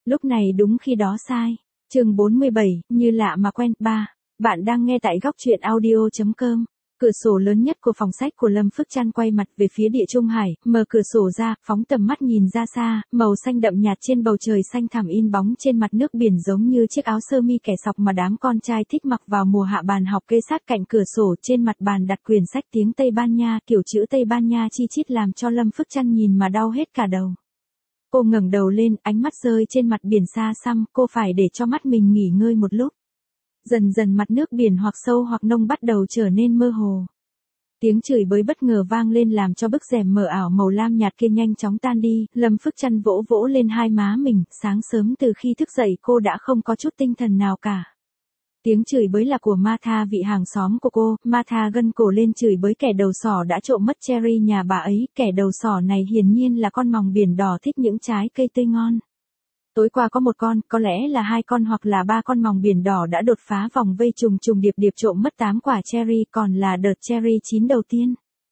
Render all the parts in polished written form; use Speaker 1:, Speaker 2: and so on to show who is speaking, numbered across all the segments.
Speaker 1: Lúc này đúng khi đó sai. Chương 47, như lạ mà quen. 3. Bạn đang nghe tại góc truyện audio.com. Cửa sổ lớn nhất của phòng sách của Lâm Phước Trăn quay mặt về phía Địa Trung Hải, mở cửa sổ ra, phóng tầm mắt nhìn ra xa, màu xanh đậm nhạt trên bầu trời xanh thẳm in bóng trên mặt nước biển giống như chiếc áo sơ mi kẻ sọc mà đám con trai thích mặc vào mùa hạ. Bàn học kê sát cạnh cửa sổ, trên mặt bàn đặt quyển sách tiếng Tây Ban Nha, kiểu chữ Tây Ban Nha chi chít làm cho Lâm Phước Trăn nhìn mà đau hết cả đầu. Cô ngẩng đầu lên, ánh mắt rơi trên mặt biển xa xăm, cô phải để cho mắt mình nghỉ ngơi một lúc. Dần dần mặt nước biển hoặc sâu hoặc nông bắt đầu trở nên mơ hồ. Tiếng chửi bới bất ngờ vang lên làm cho bức rèm mờ ảo màu lam nhạt kia nhanh chóng tan đi. Lâm Phước Trăn vỗ vỗ lên hai má mình, sáng sớm từ khi thức dậy cô đã không có chút tinh thần nào cả. Tiếng chửi bới là của Martha, vị hàng xóm của cô. Martha gân cổ lên chửi bới kẻ đầu sỏ đã trộm mất cherry nhà bà ấy. Kẻ đầu sỏ này hiển nhiên là con mòng biển đỏ thích những trái cây tươi ngon. Tối qua có một con, có lẽ là hai con hoặc là ba con mòng biển đỏ đã đột phá vòng vây trùng trùng điệp điệp trộm mất 8 quả cherry, còn là đợt cherry chín đầu tiên.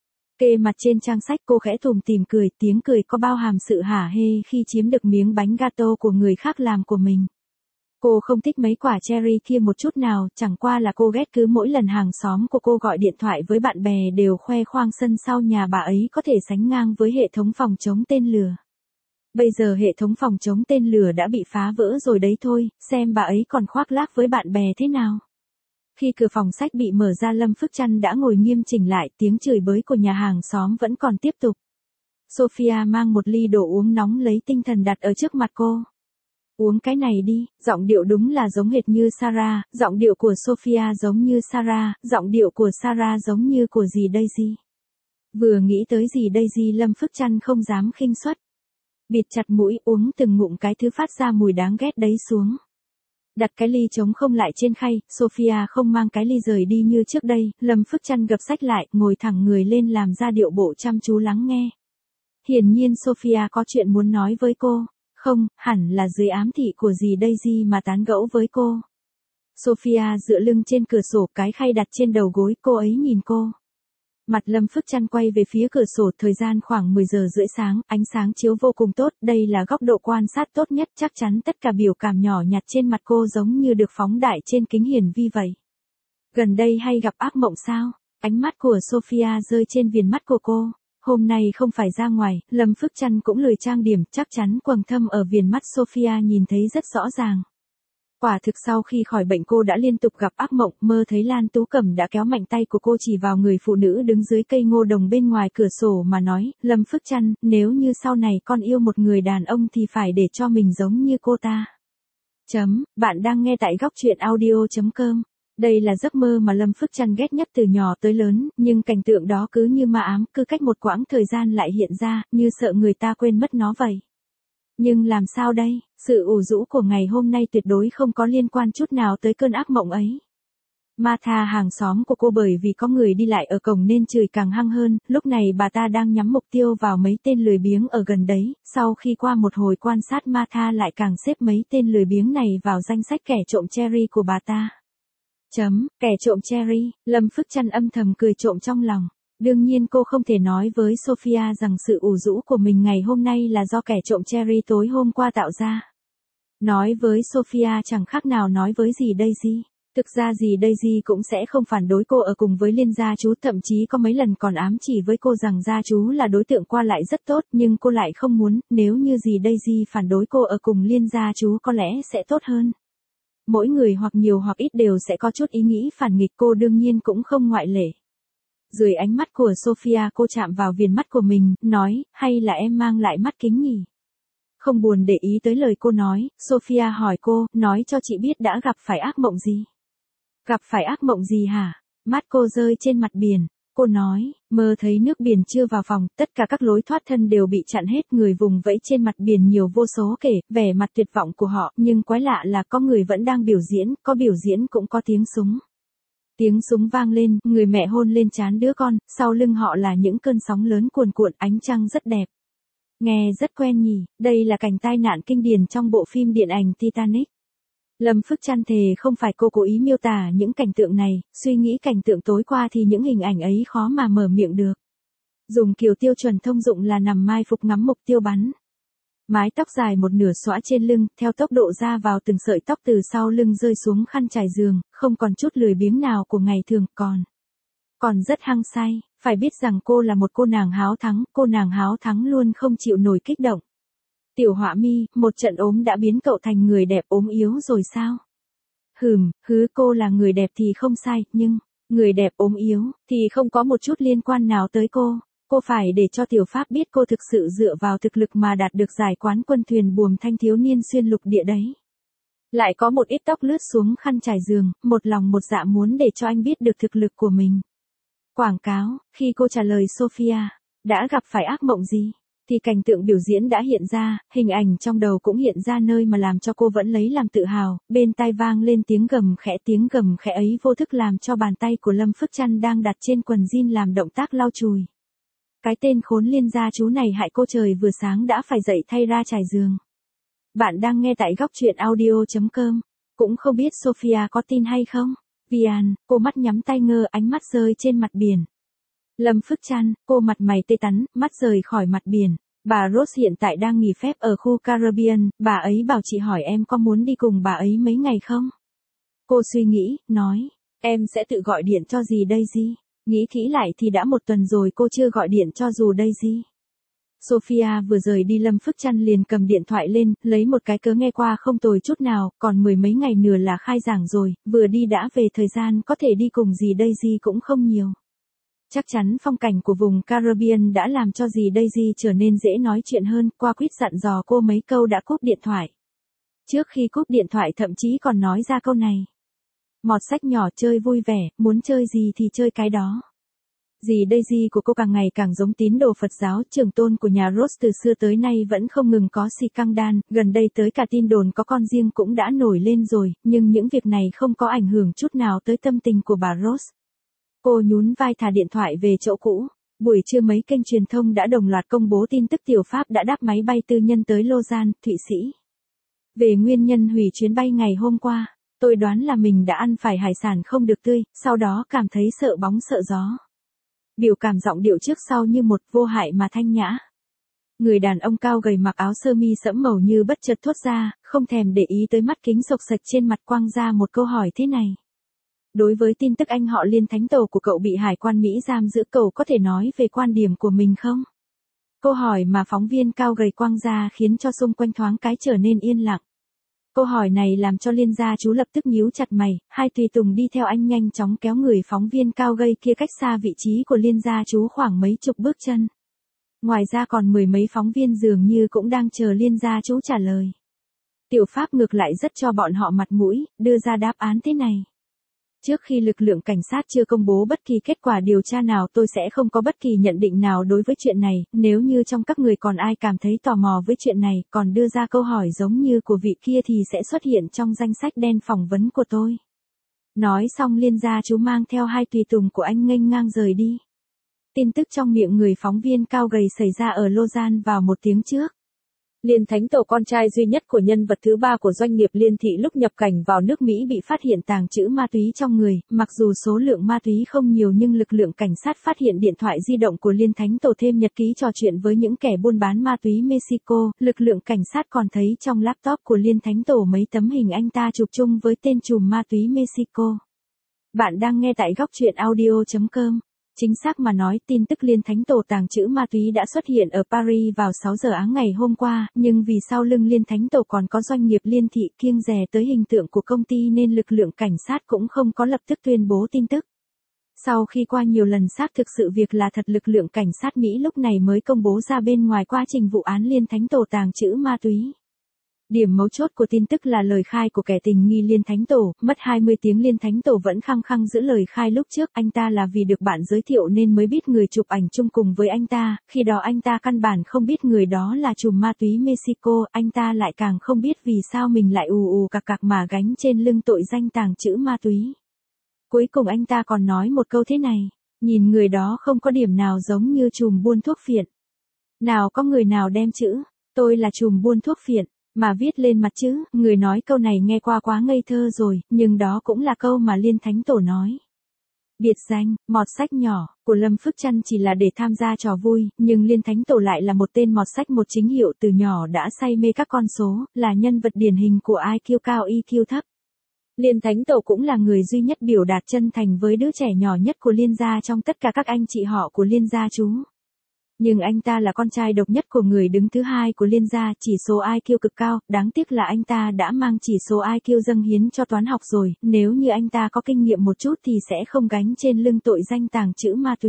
Speaker 1: Kê mặt trên trang sách cô khẽ tủm tỉm cười, tiếng cười có bao hàm sự hả hê khi chiếm được miếng bánh gato của người khác làm của mình. Cô không thích mấy quả cherry kia một chút nào, chẳng qua là cô ghét cứ mỗi lần hàng xóm của cô gọi điện thoại với bạn bè đều khoe khoang sân sau nhà bà ấy có thể sánh ngang với hệ thống phòng chống tên lửa. Bây giờ hệ thống phòng chống tên lửa đã bị phá vỡ rồi đấy thôi, xem bà ấy còn khoác lác với bạn bè thế nào. Khi cửa phòng sách bị mở ra, Lâm Phước Trăn đã ngồi nghiêm chỉnh lại, tiếng chửi bới của nhà hàng xóm vẫn còn tiếp tục. Sophia mang một ly đồ uống nóng lấy tinh thần đặt ở trước mặt cô. Uống cái này đi, giọng điệu đúng là giống hệt như Sarah, giọng điệu của Sophia giống như Sarah, giọng điệu của Sarah giống như của dì Daisy. Vừa nghĩ tới dì Daisy, Lâm Phước Trăn không dám khinh suất. Bịt chặt mũi, uống từng ngụm cái thứ phát ra mùi đáng ghét đấy xuống. Đặt cái ly trống không lại trên khay, Sophia không mang cái ly rời đi như trước đây. Lâm Phước Trăn gập sách lại, ngồi thẳng người lên làm ra điệu bộ chăm chú lắng nghe. Hiển nhiên Sophia có chuyện muốn nói với cô. Không, hẳn là dưới ám thị của dì Daisy mà tán gẫu với cô. Sophia dựa lưng trên cửa sổ, cái khay đặt trên đầu gối, cô ấy nhìn cô. Mặt Lâm Phước Trăn quay về phía cửa sổ, thời gian khoảng 10 giờ rưỡi sáng, ánh sáng chiếu vô cùng tốt, đây là góc độ quan sát tốt nhất, chắc chắn tất cả biểu cảm nhỏ nhặt trên mặt cô giống như được phóng đại trên kính hiển vi vậy. Gần đây hay gặp ác mộng sao? Ánh mắt của Sophia rơi trên viền mắt của cô. Hôm nay không phải ra ngoài, Lâm Phước Trăn cũng lười trang điểm, chắc chắn quầng thâm ở viền mắt Sophia nhìn thấy rất rõ ràng. Quả thực sau khi khỏi bệnh cô đã liên tục gặp ác mộng, mơ thấy Lan Tú Cẩm đã kéo mạnh tay của cô chỉ vào người phụ nữ đứng dưới cây ngô đồng bên ngoài cửa sổ mà nói, Lâm Phước Trăn, nếu như sau này con yêu một người đàn ông thì phải để cho mình giống như cô ta. Bạn đang nghe tại góc truyện audio.com. Đây là giấc mơ mà Lâm Phước Trăn ghét nhất từ nhỏ tới lớn, nhưng cảnh tượng đó cứ như ma ám, cứ cách một quãng thời gian lại hiện ra, như sợ người ta quên mất nó vậy. Nhưng làm sao đây, sự ủ rũ của ngày hôm nay tuyệt đối không có liên quan chút nào tới cơn ác mộng ấy. Martha, hàng xóm của cô, bởi vì có người đi lại ở cổng nên chửi càng hăng hơn, lúc này bà ta đang nhắm mục tiêu vào mấy tên lười biếng ở gần đấy, sau khi qua một hồi quan sát Martha lại càng xếp mấy tên lười biếng này vào danh sách kẻ trộm cherry của bà ta. Kẻ trộm cherry, Lâm Phước Trăn âm thầm cười trộm trong lòng. Đương nhiên cô không thể nói với Sophia rằng sự ủ rũ của mình ngày hôm nay là do kẻ trộm cherry tối hôm qua tạo ra. Nói với Sophia chẳng khác nào nói với dì Daisy. Thực ra dì Daisy cũng sẽ không phản đối cô ở cùng với Liên gia chú, thậm chí có mấy lần còn ám chỉ với cô rằng gia chú là đối tượng qua lại rất tốt, nhưng cô lại không muốn, nếu như dì Daisy phản đối cô ở cùng Liên gia chú có lẽ sẽ tốt hơn. Mỗi người hoặc nhiều hoặc ít đều sẽ có chút ý nghĩ phản nghịch, cô đương nhiên cũng không ngoại lệ. Dưới ánh mắt của Sophia cô chạm vào viền mắt của mình, nói, hay là em mang lại mắt kính nhỉ? Không buồn để ý tới lời cô nói, Sophia hỏi cô, nói cho chị biết đã gặp phải ác mộng gì? Gặp phải ác mộng gì hả? Mắt cô rơi trên mặt biển. Cô nói, mơ thấy nước biển chưa vào phòng, tất cả các lối thoát thân đều bị chặn hết, người vùng vẫy trên mặt biển nhiều vô số kể, vẻ mặt tuyệt vọng của họ, nhưng quái lạ là có người vẫn đang biểu diễn, có biểu diễn cũng có tiếng súng. Tiếng súng vang lên, người mẹ hôn lên trán đứa con, sau lưng họ là những cơn sóng lớn cuồn cuộn, ánh trăng rất đẹp. Nghe rất quen nhỉ, đây là cảnh tai nạn kinh điển trong bộ phim điện ảnh Titanic. Lâm Phước Trăn thề không phải cô cố ý miêu tả những cảnh tượng này, suy nghĩ cảnh tượng tối qua thì những hình ảnh ấy khó mà mở miệng được. Dùng kiểu tiêu chuẩn thông dụng là nằm mai phục ngắm mục tiêu bắn. Mái tóc dài một nửa xõa trên lưng, theo tốc độ ra vào từng sợi tóc từ sau lưng rơi xuống khăn trải giường, không còn chút lười biếng nào của ngày thường, còn rất hăng say, phải biết rằng cô là một cô nàng háo thắng luôn không chịu nổi kích động. Tiểu Họa Mi, một trận ốm đã biến cậu thành người đẹp ốm yếu rồi sao? Cô là người đẹp thì không sai, nhưng, người đẹp ốm yếu, thì không có một chút liên quan nào tới cô. Cô phải để cho Tiểu Pháp biết cô thực sự dựa vào thực lực mà đạt được giải quán quân thuyền buồm thanh thiếu niên xuyên lục địa đấy. Lại có một ít tóc lướt xuống khăn trải giường, một lòng một dạ muốn để cho anh biết được thực lực của mình. Quảng cáo, khi cô trả lời Sophia, đã gặp phải ác mộng gì? Thì cảnh tượng biểu diễn đã hiện ra, hình ảnh trong đầu cũng hiện ra nơi mà làm cho cô vẫn lấy làm tự hào, bên tai vang lên tiếng gầm khẽ ấy vô thức làm cho bàn tay của Lâm Phước Trăn đang đặt trên quần jean làm động tác lau chùi. Cái tên khốn liên gia chú này hại cô trời vừa sáng đã phải dậy thay ra trải giường. Bạn đang nghe tại góc truyện audio.com, cũng không biết Sophia có tin hay không? Vian, cô mắt nhắm tay ngơ, ánh mắt rơi trên mặt biển. Lâm Phước Trăn, cô mặt mày tê tắn, mắt rời khỏi mặt biển. Bà Rose hiện tại đang nghỉ phép ở khu Caribbean, bà ấy bảo chị hỏi em có muốn đi cùng bà ấy mấy ngày không? Cô suy nghĩ, nói, em sẽ tự gọi điện cho dì Daisy. Nghĩ kỹ lại thì đã một tuần rồi cô chưa gọi điện cho dù Daisy. Sophia vừa rời đi Lâm Phước Trăn liền cầm điện thoại lên, lấy một cái cớ nghe qua không tồi chút nào, còn mười mấy ngày nữa là khai giảng rồi, vừa đi đã về thời gian có thể đi cùng dì Daisy cũng không nhiều. Chắc chắn phong cảnh của vùng Caribbean đã làm cho dì Daisy trở nên dễ nói chuyện hơn, qua quýt dặn dò cô mấy câu đã cúp điện thoại. Trước khi cúp điện thoại thậm chí còn nói ra câu này. Mọt sách nhỏ chơi vui vẻ, muốn chơi gì thì chơi cái đó. Dì Daisy của cô càng ngày càng giống tín đồ Phật giáo, trưởng tôn của nhà Rose từ xưa tới nay vẫn không ngừng có si căng đan, gần đây tới cả tin đồn có con riêng cũng đã nổi lên rồi, nhưng những việc này không có ảnh hưởng chút nào tới tâm tình của bà Rose. Cô nhún vai thả điện thoại về chỗ cũ. Buổi trưa mấy kênh truyền thông đã đồng loạt công bố tin tức Tiểu Pháp đã đáp máy bay tư nhân tới Lausanne, Thụy Sĩ. Về nguyên nhân hủy chuyến bay ngày hôm qua, tôi đoán là mình đã ăn phải hải sản không được tươi, sau đó cảm thấy sợ bóng sợ gió. Biểu cảm giọng điệu trước sau như một vô hại mà thanh nhã. Người đàn ông cao gầy mặc áo sơ mi sẫm màu như bất chợt thốt ra, không thèm để ý tới mắt kính sộc sạch trên mặt, quăng ra một câu hỏi thế này. Đối với tin tức anh họ Liên Thánh Tàu của cậu bị hải quan Mỹ giam giữ, cậu có thể nói về quan điểm của mình không? Câu hỏi mà phóng viên cao gầy quăng ra khiến cho xung quanh thoáng cái trở nên yên lặng. Câu hỏi này làm cho Liên gia chú lập tức nhíu chặt mày, hai tùy tùng đi theo anh nhanh chóng kéo người phóng viên cao gầy kia cách xa vị trí của Liên gia chú khoảng mấy chục bước chân. Ngoài ra còn mười mấy phóng viên dường như cũng đang chờ Liên gia chú trả lời. Tiểu Pháp ngược lại rất cho bọn họ mặt mũi, đưa ra đáp án thế này. Trước khi lực lượng cảnh sát chưa công bố bất kỳ kết quả điều tra nào, tôi sẽ không có bất kỳ nhận định nào đối với chuyện này, nếu như trong các người còn ai cảm thấy tò mò với chuyện này, còn đưa ra câu hỏi giống như của vị kia thì sẽ xuất hiện trong danh sách đen phỏng vấn của tôi. Nói xong Liên gia chú mang theo hai tùy tùng của anh nghênh ngang rời đi. Tin tức trong miệng người phóng viên cao gầy xảy ra ở Lausanne vào một tiếng trước. Liên Thánh Tàu, con trai duy nhất của nhân vật thứ ba của doanh nghiệp Liên Thị, lúc nhập cảnh vào nước Mỹ bị phát hiện tàng trữ ma túy trong người, mặc dù số lượng ma túy không nhiều nhưng lực lượng cảnh sát phát hiện điện thoại di động của Liên Thánh Tàu thêm nhật ký trò chuyện với những kẻ buôn bán ma túy Mexico, lực lượng cảnh sát còn thấy trong laptop của Liên Thánh Tàu mấy tấm hình anh ta chụp chung với tên trùm ma túy Mexico. Bạn đang nghe tại góc truyện audio.com. Chính xác mà nói, tin tức Liên Thánh Tàu tàng trữ ma túy đã xuất hiện ở Paris vào 6 giờ áng ngày hôm qua, nhưng vì sau lưng Liên Thánh Tàu còn có doanh nghiệp Liên Thị kiêng dè tới hình tượng của công ty nên lực lượng cảnh sát cũng không có lập tức tuyên bố tin tức. Sau khi qua nhiều lần xác thực sự việc là thật, lực lượng cảnh sát Mỹ lúc này mới công bố ra bên ngoài quá trình vụ án Liên Thánh Tàu tàng trữ ma túy. Điểm mấu chốt của tin tức là lời khai của kẻ tình nghi Liên Thánh Tàu, mất 20 tiếng Liên Thánh Tàu vẫn khăng khăng giữ lời khai lúc trước, anh ta là vì được bạn giới thiệu nên mới biết người chụp ảnh chung cùng với anh ta, khi đó anh ta căn bản không biết người đó là trùm ma túy Mexico, anh ta lại càng không biết vì sao mình lại ù cạc cạc mà gánh trên lưng tội danh tàng trữ ma túy. Cuối cùng anh ta còn nói một câu thế này, nhìn người đó không có điểm nào giống như trùm buôn thuốc phiện. Nào có người nào đem chữ, tôi là trùm buôn thuốc phiện mà viết lên mặt chứ, người nói câu này nghe qua quá ngây thơ rồi, nhưng đó cũng là câu mà Liên Thánh Tàu nói. Biệt danh, mọt sách nhỏ, của Lâm Phước Trăn chỉ là để tham gia trò vui, nhưng Liên Thánh Tổ lại là một tên mọt sách một chính hiệu, từ nhỏ đã say mê các con số, là nhân vật điển hình của IQ cao EQ thấp. Liên Thánh Tổ cũng là người duy nhất biểu đạt chân thành với đứa trẻ nhỏ nhất của Liên gia trong tất cả các anh chị họ của Liên gia chú. Nhưng anh ta là con trai độc nhất của người đứng thứ hai của Liên gia, chỉ số IQ cực cao, đáng tiếc là anh ta đã mang chỉ số IQ dâng hiến cho toán học rồi, nếu như anh ta có kinh nghiệm một chút thì sẽ không gánh trên lưng tội danh tàng trữ ma túy.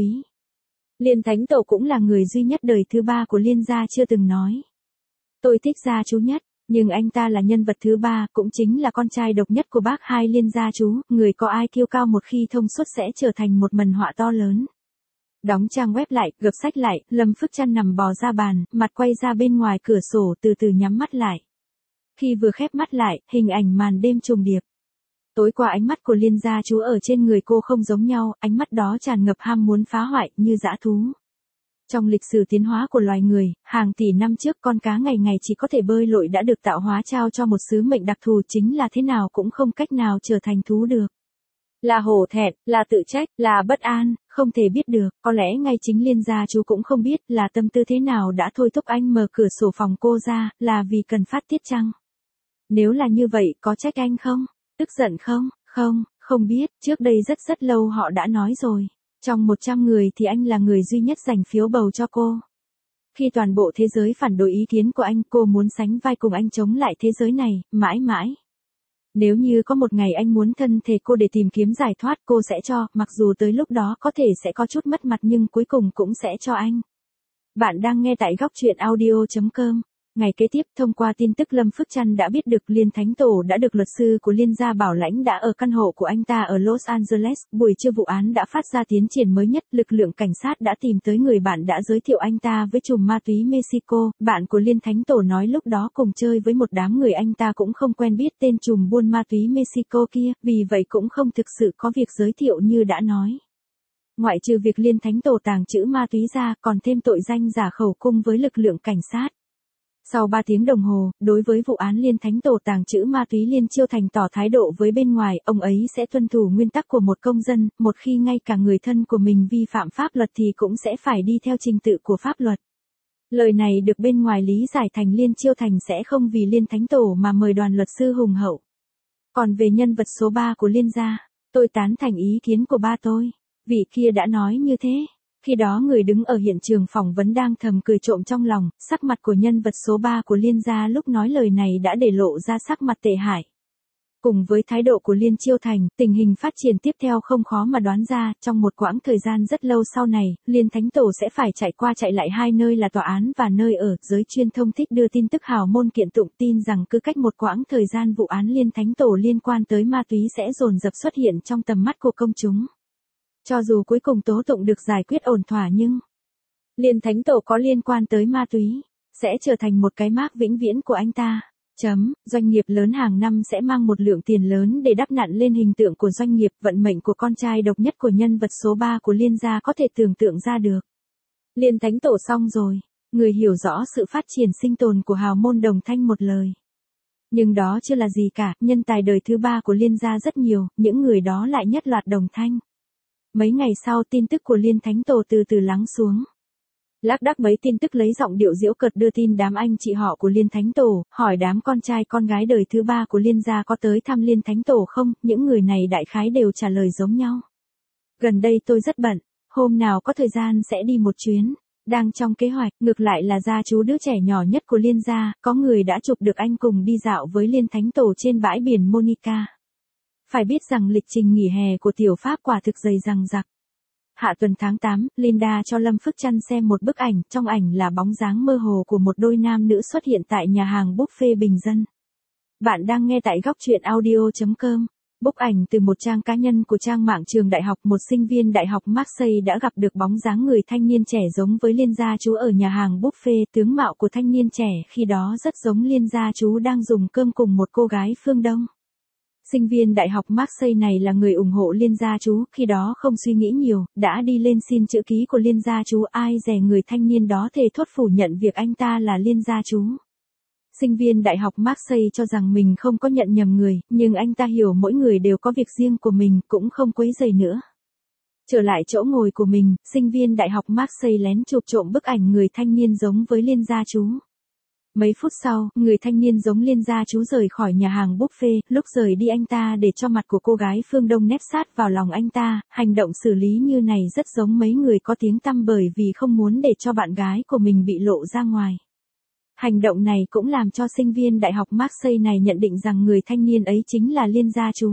Speaker 1: Liên Thánh Tổ cũng là người duy nhất đời thứ ba của Liên gia chưa từng nói: tôi thích gia chú nhất, nhưng anh ta là nhân vật thứ ba, cũng chính là con trai độc nhất của bác hai Liên gia chú, người có IQ cao một khi thông suốt sẽ trở thành một mầm họa to lớn. Đóng trang web lại, gập sách lại, Lâm Phước Trăn nằm bò ra bàn, mặt quay ra bên ngoài cửa sổ, từ từ nhắm mắt lại. Khi vừa khép mắt lại, hình ảnh màn đêm trùng điệp. Tối qua ánh mắt của Liên gia chú ở trên người cô không giống nhau, ánh mắt đó tràn ngập ham muốn phá hoại, như dã thú. Trong lịch sử tiến hóa của loài người, hàng tỷ năm trước con cá ngày ngày chỉ có thể bơi lội đã được tạo hóa trao cho một sứ mệnh đặc thù, chính là thế nào cũng không cách nào trở thành thú được. Là hổ thẹn, là tự trách, là bất an, không thể biết được, có lẽ ngay chính Liên gia chú cũng không biết là tâm tư thế nào đã thôi thúc anh mở cửa sổ phòng cô ra, là vì cần phát tiết chăng? Nếu là như vậy, có trách anh không? Tức giận không? Không biết, trước đây rất lâu họ đã nói rồi. Trong 100 người thì anh là người duy nhất giành phiếu bầu cho cô. Khi toàn bộ thế giới phản đối ý kiến của anh, cô muốn sánh vai cùng anh chống lại thế giới này, mãi mãi. Nếu như có một ngày anh muốn thân thể cô để tìm kiếm giải thoát, cô sẽ cho, mặc dù tới lúc đó có thể sẽ có chút mất mặt nhưng cuối cùng cũng sẽ cho anh. Bạn đang nghe tại góc truyện audio.com. Ngày kế tiếp, thông qua tin tức Lâm Phước Trăn đã biết được Liên Thánh Tổ đã được luật sư của Liên gia bảo lãnh đã ở căn hộ của anh ta ở Los Angeles. Buổi trưa vụ án đã phát ra tiến triển mới nhất, lực lượng cảnh sát đã tìm tới người bạn đã giới thiệu anh ta với trùm ma túy Mexico. Bạn của Liên Thánh Tổ nói lúc đó cùng chơi với một đám người anh ta cũng không quen biết tên trùm buôn ma túy Mexico kia, vì vậy cũng không thực sự có việc giới thiệu như đã nói. Ngoại trừ việc Liên Thánh Tổ tàng trữ ma túy ra, còn thêm tội danh giả khẩu cung với lực lượng cảnh sát. Sau 3 tiếng đồng hồ, đối với vụ án Liên Thánh Tổ tàng trữ ma túy, Liên Chiêu Thành tỏ thái độ với bên ngoài, ông ấy sẽ tuân thủ nguyên tắc của một công dân, một khi ngay cả người thân của mình vi phạm pháp luật thì cũng sẽ phải đi theo trình tự của pháp luật. Lời này được bên ngoài lý giải thành Liên Chiêu Thành sẽ không vì Liên Thánh Tổ mà mời đoàn luật sư hùng hậu. Còn về nhân vật số 3 của Liên gia, tôi tán thành ý kiến của ba tôi. Vị kia đã nói như thế. Khi đó người đứng ở hiện trường phỏng vấn đang thầm cười trộm trong lòng, sắc mặt của nhân vật số 3 của Liên gia lúc nói lời này đã để lộ ra sắc mặt tệ hại. Cùng với thái độ của Liên Chiêu Thành, tình hình phát triển tiếp theo không khó mà đoán ra, trong một quãng thời gian rất lâu sau này, Liên Thánh Tổ sẽ phải chạy qua chạy lại hai nơi là tòa án và nơi ở. Giới truyền thông thích đưa tin tức hào môn kiện tụng, tin rằng cứ cách một quãng thời gian vụ án Liên Thánh Tổ liên quan tới ma túy sẽ dồn dập xuất hiện trong tầm mắt của công chúng. Cho dù cuối cùng tố tụng được giải quyết ổn thỏa nhưng Liên Thánh Tổ có liên quan tới ma túy, sẽ trở thành một cái mác vĩnh viễn của anh ta. Doanh nghiệp lớn hàng năm sẽ mang một lượng tiền lớn để đắp nặn lên hình tượng của doanh nghiệp. Vận mệnh của con trai độc nhất của nhân vật số 3 của Liên gia có thể tưởng tượng ra được. Liên Thánh Tổ xong rồi, người hiểu rõ sự phát triển sinh tồn của hào môn Đồng Thanh một lời. Nhưng đó chưa là gì cả, nhân tài đời thứ ba của Liên gia rất nhiều, những người đó lại nhất loạt Đồng Thanh. Mấy ngày sau, tin tức của Liên Thánh Tổ từ từ lắng xuống. Lác đác mấy tin tức lấy giọng điệu giễu cợt đưa tin đám anh chị họ của Liên Thánh Tổ, hỏi đám con trai con gái đời thứ ba của Liên gia có tới thăm Liên Thánh Tổ không, những người này đại khái đều trả lời giống nhau. Gần đây tôi rất bận, hôm nào có thời gian sẽ đi một chuyến. Đang trong kế hoạch, ngược lại là gia chú đứa trẻ nhỏ nhất của Liên gia, có người đã chụp được anh cùng đi dạo với Liên Thánh Tổ trên bãi biển Monica. Phải biết rằng lịch trình nghỉ hè của tiểu Pháp quả thực dày dằng dặc. Hạ tuần tháng 8, Linda cho Lâm Phước Trăn xem một bức ảnh, trong ảnh là bóng dáng mơ hồ của một đôi nam nữ xuất hiện tại nhà hàng buffet bình dân. Bạn đang nghe tại góc truyện audio.com. Bức ảnh từ một trang cá nhân của trang mạng trường đại học, một sinh viên đại học Marseille đã gặp được bóng dáng người thanh niên trẻ giống với Liên gia chú ở nhà hàng buffet. Tướng mạo của thanh niên trẻ khi đó rất giống Liên gia chú đang dùng cơm cùng một cô gái phương Đông. Sinh viên đại học Marseille này là người ủng hộ Liên gia chú, khi đó không suy nghĩ nhiều, đã đi lên xin chữ ký của Liên gia chú, ai dè người thanh niên đó thề thốt phủ nhận việc anh ta là Liên gia chú. Sinh viên đại học Marseille cho rằng mình không có nhận nhầm người, nhưng anh ta hiểu mỗi người đều có việc riêng của mình, cũng không quấy rầy nữa. Trở lại chỗ ngồi của mình, sinh viên đại học Marseille lén chụp trộm bức ảnh người thanh niên giống với Liên gia chú. Mấy phút sau, người thanh niên giống Liên gia chú rời khỏi nhà hàng buffet, lúc rời đi anh ta để cho mặt của cô gái phương Đông nép sát vào lòng anh ta, hành động xử lý như này rất giống mấy người có tiếng tăm bởi vì không muốn để cho bạn gái của mình bị lộ ra ngoài. Hành động này cũng làm cho sinh viên đại học Marseille này nhận định rằng người thanh niên ấy chính là Liên gia chú.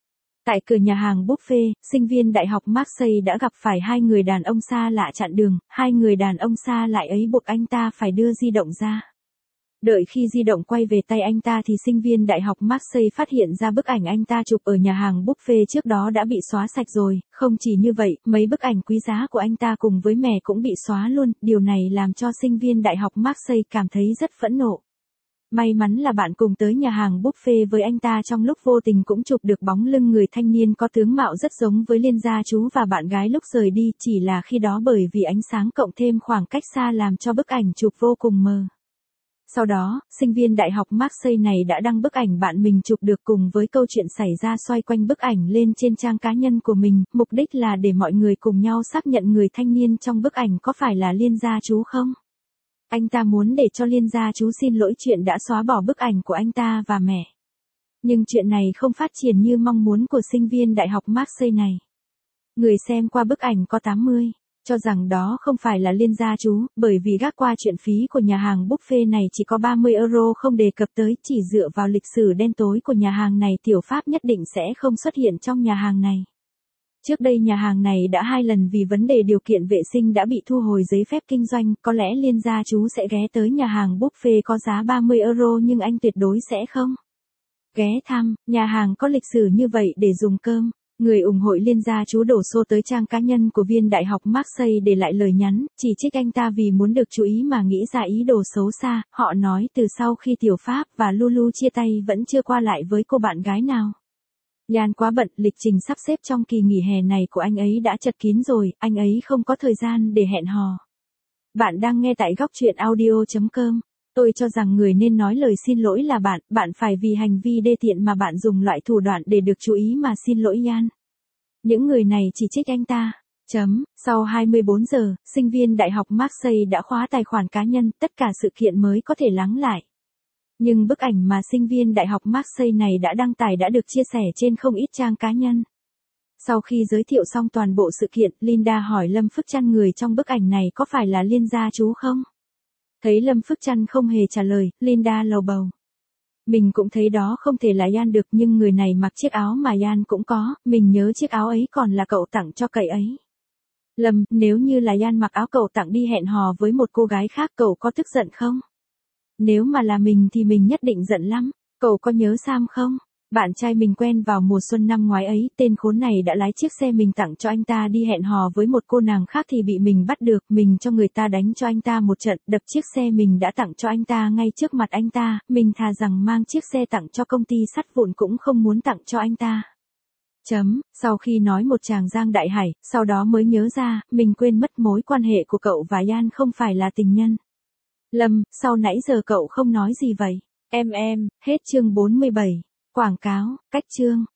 Speaker 1: Tại cửa nhà hàng buffet, sinh viên đại học Marseille đã gặp phải hai người đàn ông xa lạ chặn đường, hai người đàn ông xa lạ ấy buộc anh ta phải đưa di động ra. Đợi khi di động quay về tay anh ta thì sinh viên đại học Marseille phát hiện ra bức ảnh anh ta chụp ở nhà hàng buffet trước đó đã bị xóa sạch rồi, không chỉ như vậy, mấy bức ảnh quý giá của anh ta cùng với mẹ cũng bị xóa luôn, điều này làm cho sinh viên đại học Marseille cảm thấy rất phẫn nộ. May mắn là bạn cùng tới nhà hàng buffet với anh ta trong lúc vô tình cũng chụp được bóng lưng người thanh niên có tướng mạo rất giống với Liên gia chú và bạn gái lúc rời đi, chỉ là khi đó bởi vì ánh sáng cộng thêm khoảng cách xa làm cho bức ảnh chụp vô cùng mờ. Sau đó, sinh viên đại học Marseille này đã đăng bức ảnh bạn mình chụp được cùng với câu chuyện xảy ra xoay quanh bức ảnh lên trên trang cá nhân của mình, mục đích là để mọi người cùng nhau xác nhận người thanh niên trong bức ảnh có phải là Liên gia chú không. Anh ta muốn để cho Liên gia chú xin lỗi chuyện đã xóa bỏ bức ảnh của anh ta và mẹ. Nhưng chuyện này không phát triển như mong muốn của sinh viên đại học Marseille này. Người xem qua bức ảnh có 80. Cho rằng đó không phải là Liên gia chú, bởi vì gác qua chuyện phí của nhà hàng buffet này chỉ có 30 euro không đề cập tới, chỉ dựa vào lịch sử đen tối của nhà hàng này tiểu pháp nhất định sẽ không xuất hiện trong nhà hàng này. Trước đây nhà hàng này đã 2 lần vì vấn đề điều kiện vệ sinh đã bị thu hồi giấy phép kinh doanh, có lẽ Liên gia chú sẽ ghé tới nhà hàng buffet có giá 30 euro nhưng anh tuyệt đối sẽ không ghé thăm, nhà hàng có lịch sử như vậy để dùng cơm. Người ủng hộ Liên gia chú đổ xô tới trang cá nhân của viên đại học Marseille để lại lời nhắn, chỉ trích anh ta vì muốn được chú ý mà nghĩ ra ý đồ xấu xa, họ nói từ sau khi Tiểu Pháp và Lulu chia tay vẫn chưa qua lại với cô bạn gái nào. Yan quá bận, lịch trình sắp xếp trong kỳ nghỉ hè này của anh ấy đã chật kín rồi, anh ấy không có thời gian để hẹn hò. Bạn đang nghe tại góc truyện audio.com. Tôi cho rằng người nên nói lời xin lỗi là bạn phải vì hành vi đê tiện mà bạn dùng loại thủ đoạn để được chú ý mà xin lỗi Yan. Những người này chỉ trích anh ta. Sau 24 giờ, sinh viên đại học Marseille đã khóa tài khoản cá nhân, tất cả sự kiện mới có thể lắng lại. Nhưng bức ảnh mà sinh viên đại học Marseille này đã đăng tải đã được chia sẻ trên không ít trang cá nhân. Sau khi giới thiệu xong toàn bộ sự kiện, Linda hỏi Lâm Phước Trăn người trong bức ảnh này có phải là Liên gia chú không? Thấy Lâm Phước Trăn không hề trả lời, Linda lầu bầu. Mình cũng thấy đó không thể là Yan được nhưng người này mặc chiếc áo mà Yan cũng có, mình nhớ chiếc áo ấy còn là cậu tặng cho cậu ấy. Lâm, nếu như là Yan mặc áo cậu tặng đi hẹn hò với một cô gái khác cậu có tức giận không? Nếu mà là mình thì mình nhất định giận lắm, cậu có nhớ Sam không? Bạn trai mình quen vào mùa xuân năm ngoái ấy, tên khốn này đã lái chiếc xe mình tặng cho anh ta đi hẹn hò với một cô nàng khác thì bị mình bắt được, mình cho người ta đánh cho anh ta một trận, đập chiếc xe mình đã tặng cho anh ta ngay trước mặt anh ta, mình thà rằng mang chiếc xe tặng cho công ty sắt vụn cũng không muốn tặng cho anh ta. Sau khi nói một tràng Giang Đại Hải, sau đó mới nhớ ra, mình quên mất mối quan hệ của cậu và Yan không phải là tình nhân. Lâm, sau nãy giờ cậu không nói gì vậy? Em, hết chương 47. Quảng cáo, cách chương.